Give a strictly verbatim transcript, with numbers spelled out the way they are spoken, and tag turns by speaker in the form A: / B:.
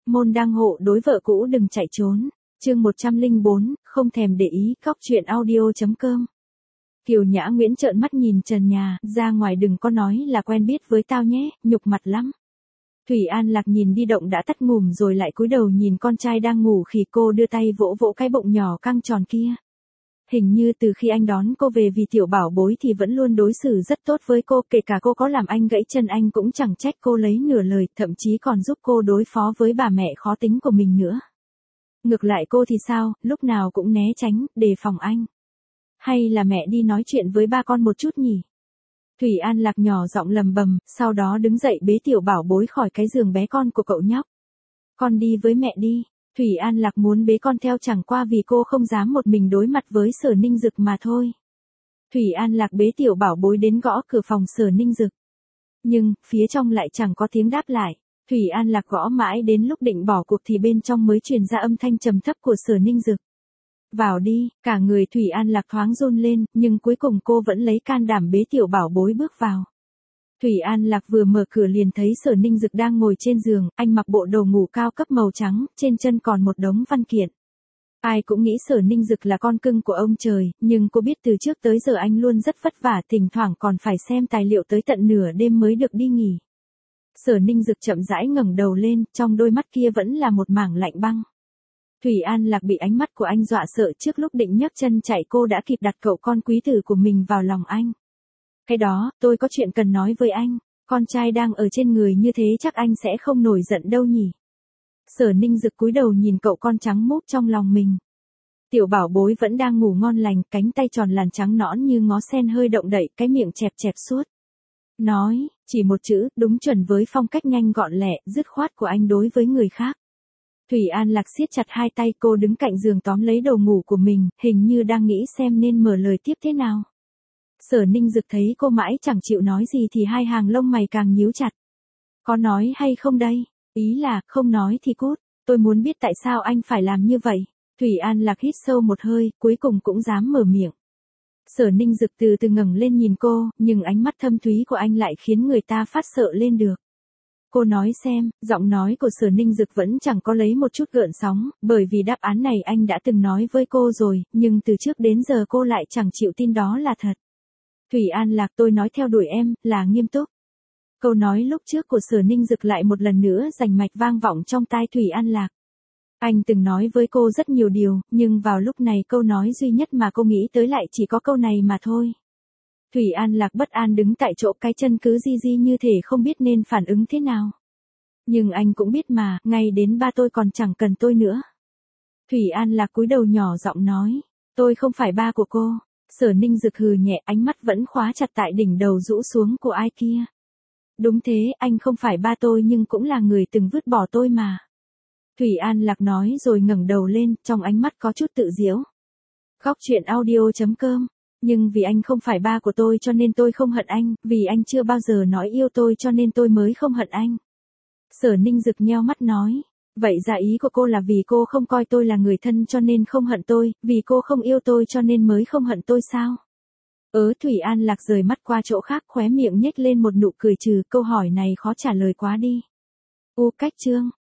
A: môn đăng hộ đối vợ cũ đừng chạy trốn. Chương một trăm lẻ bốn, không thèm để ý, cóc truyện audio.com. Kiều Nhã Nguyễn trợn mắt nhìn trần nhà, ra ngoài đừng có nói là quen biết với tao nhé, nhục mặt lắm. Thủy An Lạc nhìn đi động đã tắt ngủm rồi lại cúi đầu nhìn con trai đang ngủ khi cô đưa tay vỗ vỗ cái bụng nhỏ căng tròn kia. Hình như từ khi anh đón cô về vì tiểu bảo bối thì vẫn luôn đối xử rất tốt với cô, kể cả cô có làm anh gãy chân anh cũng chẳng trách cô lấy nửa lời, thậm chí còn giúp cô đối phó với bà mẹ khó tính của mình nữa. Ngược lại cô thì sao, lúc nào cũng né tránh, đề phòng anh. Hay là mẹ đi nói chuyện với ba con một chút nhỉ? Thủy An Lạc nhỏ giọng lầm bầm, sau đó đứng dậy bế tiểu bảo bối khỏi cái giường bé con của cậu nhóc. Con đi với mẹ đi. Thủy An Lạc muốn bế con theo chẳng qua vì cô không dám một mình đối mặt với Sở Ninh Dực mà thôi. Thủy An Lạc bế tiểu bảo bối đến gõ cửa phòng Sở Ninh Dực. Nhưng, phía trong lại chẳng có tiếng đáp lại. Thủy An Lạc gõ mãi đến lúc định bỏ cuộc thì bên trong mới truyền ra âm thanh trầm thấp của Sở Ninh Dực. Vào đi, cả người Thủy An Lạc thoáng run lên, nhưng cuối cùng cô vẫn lấy can đảm bế tiểu bảo bối bước vào. Thủy An Lạc vừa mở cửa liền thấy Sở Ninh Dực đang ngồi trên giường, anh mặc bộ đồ ngủ cao cấp màu trắng, trên chân còn một đống văn kiện. Ai cũng nghĩ Sở Ninh Dực là con cưng của ông trời, nhưng cô biết từ trước tới giờ anh luôn rất vất vả, thỉnh thoảng còn phải xem tài liệu tới tận nửa đêm mới được đi nghỉ. Sở Ninh Dực chậm rãi ngẩng đầu lên, trong đôi mắt kia vẫn là một mảng lạnh băng. Thủy An Lạc bị ánh mắt của anh dọa sợ, trước lúc định nhấc chân chạy cô đã kịp đặt cậu con quý tử của mình vào lòng anh. Cái đó, tôi có chuyện cần nói với anh, con trai đang ở trên người như thế chắc anh sẽ không nổi giận đâu nhỉ. Sở Ninh Dực cúi đầu nhìn cậu con trắng múp trong lòng mình. Tiểu bảo bối vẫn đang ngủ ngon lành, cánh tay tròn làn trắng nõn như ngó sen hơi động đậy, cái miệng chẹp chẹp suốt. Nói, chỉ một chữ, đúng chuẩn với phong cách nhanh gọn lẹ, dứt khoát của anh đối với người khác. Thủy An Lạc siết chặt hai tay, cô đứng cạnh giường tóm lấy đầu ngủ của mình, hình như đang nghĩ xem nên mở lời tiếp thế nào. Sở Ninh Dực thấy cô mãi chẳng chịu nói gì thì hai hàng lông mày càng nhíu chặt. Có nói hay không đây? Ý là, không nói thì cút, tôi muốn biết tại sao anh phải làm như vậy. Thủy An Lạc hít sâu một hơi, cuối cùng cũng dám mở miệng. Sở Ninh Dực từ từ ngẩng lên nhìn cô, nhưng ánh mắt thâm thúy của anh lại khiến người ta phát sợ lên được. Cô nói xem, giọng nói của Sở Ninh Dực vẫn chẳng có lấy một chút gợn sóng, bởi vì đáp án này anh đã từng nói với cô rồi, nhưng từ trước đến giờ cô lại chẳng chịu tin đó là thật. Thủy An Lạc, tôi nói theo đuổi em, là nghiêm túc. Câu nói lúc trước của Sở Ninh Dực lại một lần nữa rành mạch vang vọng trong tai Thủy An Lạc. Anh từng nói với cô rất nhiều điều, nhưng vào lúc này câu nói duy nhất mà cô nghĩ tới lại chỉ có câu này mà thôi. Thủy An Lạc bất an đứng tại chỗ, cái chân cứ di di như thể không biết nên phản ứng thế nào. Nhưng anh cũng biết mà, ngay đến ba tôi còn chẳng cần tôi nữa. Thủy An Lạc cúi đầu nhỏ giọng nói, tôi không phải ba của cô. Sở Ninh Dực hừ nhẹ, ánh mắt vẫn khóa chặt tại đỉnh đầu rũ xuống của ai kia. Đúng thế, anh không phải ba tôi nhưng cũng là người từng vứt bỏ tôi mà. Thủy An Lạc nói rồi ngẩng đầu lên, trong ánh mắt có chút tự giễu. Cóc truyện audio.com. Nhưng vì anh không phải ba của tôi cho nên tôi không hận anh, vì anh chưa bao giờ nói yêu tôi cho nên tôi mới không hận anh. Sở Ninh Dực nheo mắt nói, vậy ra ý của cô là vì cô không coi tôi là người thân cho nên không hận tôi, vì cô không yêu tôi cho nên mới không hận tôi sao? Ớ Thủy An Lạc rời mắt qua chỗ khác, khóe miệng nhếch lên một nụ cười trừ, câu hỏi này khó trả lời quá đi. U cách chương.